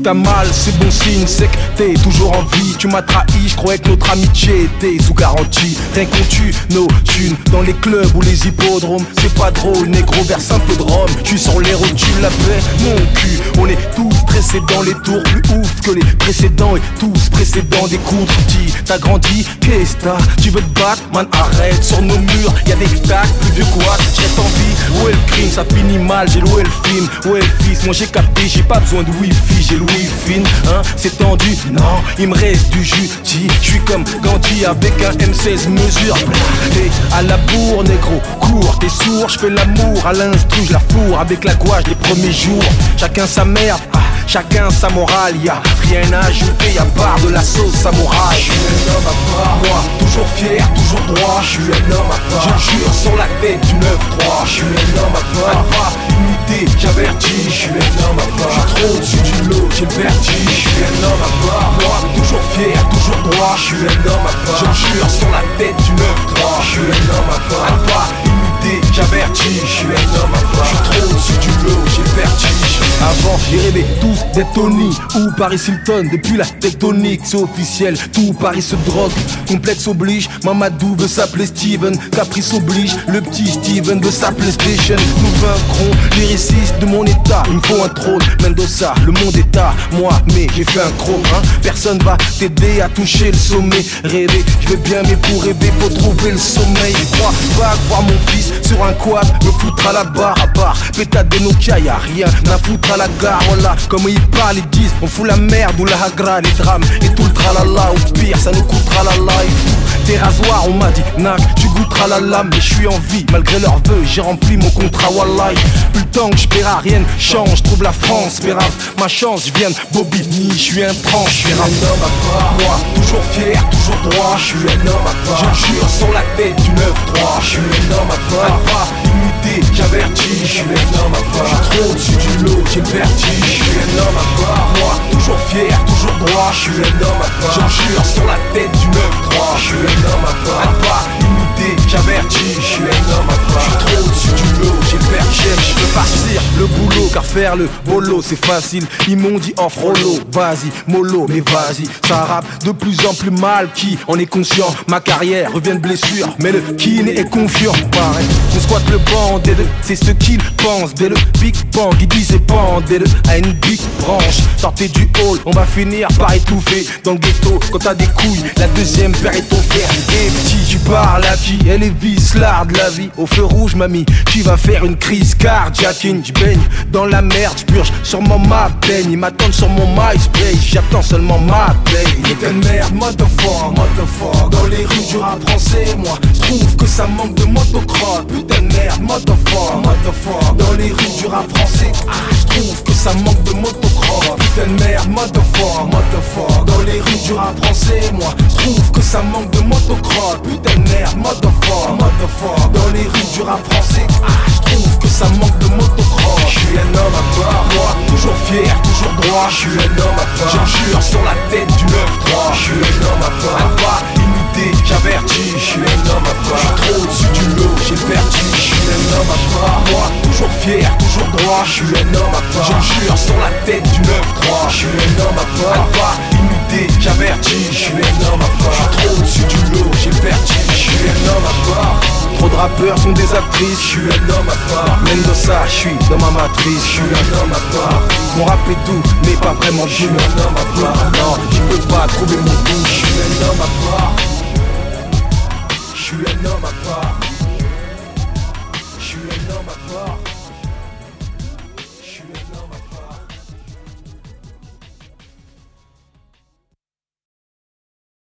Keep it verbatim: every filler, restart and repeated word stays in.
t'as mal, c'est bon signe, c'est que t'es toujours en vie. Tu m'as trahi, je croyais que notre amitié était sous garantie. Rien qu'on tue nos thunes dans les clubs ou les hippodromes. C'est pas drôle, négro, verse un peu de rhum. Tu sur les rotules, la paix, mon cul. On est tous stressés dans les tours, plus ouf que les précédents. Et tous précédents des coups de petit. T'as grandi, qu'est-ce t'as? Tu veux te battre, man, arrête. Sur nos murs, y'a des tacs, plus vieux quoi. J'ai envie, où est le crime? Ça finit mal, j'ai loué le film. Où est le fils? Moi j'ai capté, j'ai pas besoin de wifi, j'ai le wifi, hein, c'est tendu, non, il me reste du jus, je suis comme Gandhi avec un M seize mesure. Et à la bourre, négro, cours, t'es sourd, je fais l'amour, à l'instru, je la fourre, avec la gouache les premiers jours, chacun sa merde, ah, chacun sa morale, y'a rien à ajouter, y'a part de la sauce samouraï. Je suis un homme à part, moi, toujours fier, toujours droit, je suis un homme à part, je jure sur la tête du neuf trois, je suis un homme à part, pas unité, j'avertis, je suis un homme à part, je suis trop au-dessus du lot, j'ai le vertige, je suis un homme à part, moi, toujours fier, toujours droit, je suis un homme à part, je jure sur la tête du neuf trois, je suis un homme à part, pas unité, j'avertis, je suis un homme à part, je suis trop au-dessus du lot, j'ai le vertige. Avant, j'ai rêvé tous d'être Tony ou Paris Hilton. Depuis la tectonique, c'est officiel, tout Paris se drogue. Complexe oblige, Mamadou veut s'appeler Steven. Caprice oblige, le petit Steven veut s'appeler Station. Nous vaincrons lyricistes de mon état. Il me faut un trône, Mendoza, le monde état. Moi, mais j'ai fait un chrome, hein. Personne va t'aider à toucher le sommet. Rêver, je vais bien, mais pour rêver, faut trouver le sommeil. Je crois pas voir mon fils sur un quad, me foutre à la barre, à part pétade de Nokia, y'a rien à foutre à la gare, voilà. Comme ils parlent, ils disent, on fout la merde ou la hagra, les drames et tout le tralala. Au pire, ça nous coûtera la life. Tes rasoirs, on m'a dit, nac, tu goûteras la lame. Mais je suis en vie, malgré leurs vœux, j'ai rempli mon contrat, wallahi. Plus le temps que je paierai, rien ne change, trouve la France, pérave, ma chance, je viens de Bobigny, je suis un tranche, je suis un homme à part, moi, toujours fier, toujours droit, je suis un homme à part, je jure sur la tête du neuf trois, je suis un homme à part, pas unité, j'avertis, je suis un homme à part, je suis trop au-dessus du lot, j'ai le vertige, je suis un homme à part, moi, toujours fier, toujours droit, je suis un homme à part, je jure sur la tête du neuf trois, je suis un homme à part, pas unité, j'avertis, je suis un homme à part, je suis trop au-dessus du lot, j'ai le vertige, je veux partir le boulot, car faire le bolo c'est facile, ils m'ont dit off rollo, vas-y, mollo, mais vas-y, ça rappe de plus en plus mal, qui en est conscient, ma carrière revient de blessure, mais le kin est confiant, pareil, on squatte le banc des deux, c'est ce qu'ils pensent, dès le Big Bang, ils disaient pendez-le à une big branche, sortez du hall, on va finir par étouffer, dans le ghetto, quand t'as des couilles, la deuxième paire est offerte, et petit, tu parles à qui, elle est vicelard de la vie, au feu rouge, mamie, tu vas faire une crise cardiaque, je baigne dans la merde, je purge sûrement ma peine, ils m'attendent sur mon MySpace, j'attends seulement ma paye. Putain de merde, motherfucker, motherfucker, dans les rues du rap français, moi, je trouve que ça manque de motocross. Putain de merde, motherfucker, motherfucker, dans les rues du rap français, ah, je trouve que ça manque de motocross. Putain de merde, motherfucker, motherfucker, dans les rues du rap français, moi, je trouve que ça manque de motocross. Putain de merde, motherfucker, motherfucker, dans les rues du rap français, ah, je trouve que ça manque de motocross. Je suis un homme à part, moi, toujours fier, toujours droit, je suis un homme à part, je jure sur la tête du neuf trois, je suis un homme à part, pas unité, j'avertis, je suis un homme à part, je suis trop au-dessus du lot, j'ai le vertige, je suis un homme à part, moi, toujours fier, toujours droit, je suis un homme à part, je jure sur la tête du neuf trois, je suis un homme à part, pas unité, j'avertis, je suis un homme à part, je suis trop au-dessus du lot, j'ai le vertige, je suis un homme à part. Trop de rappeurs sont des actrices, je suis un homme à part. Mendoza, je suis dans ma matrice, je suis un homme à part. Mon rap est doux, mais pas vraiment, je suis un homme à part. Non, tu peux pas trouver mon goût, je suis un homme à part. Je suis un homme à part.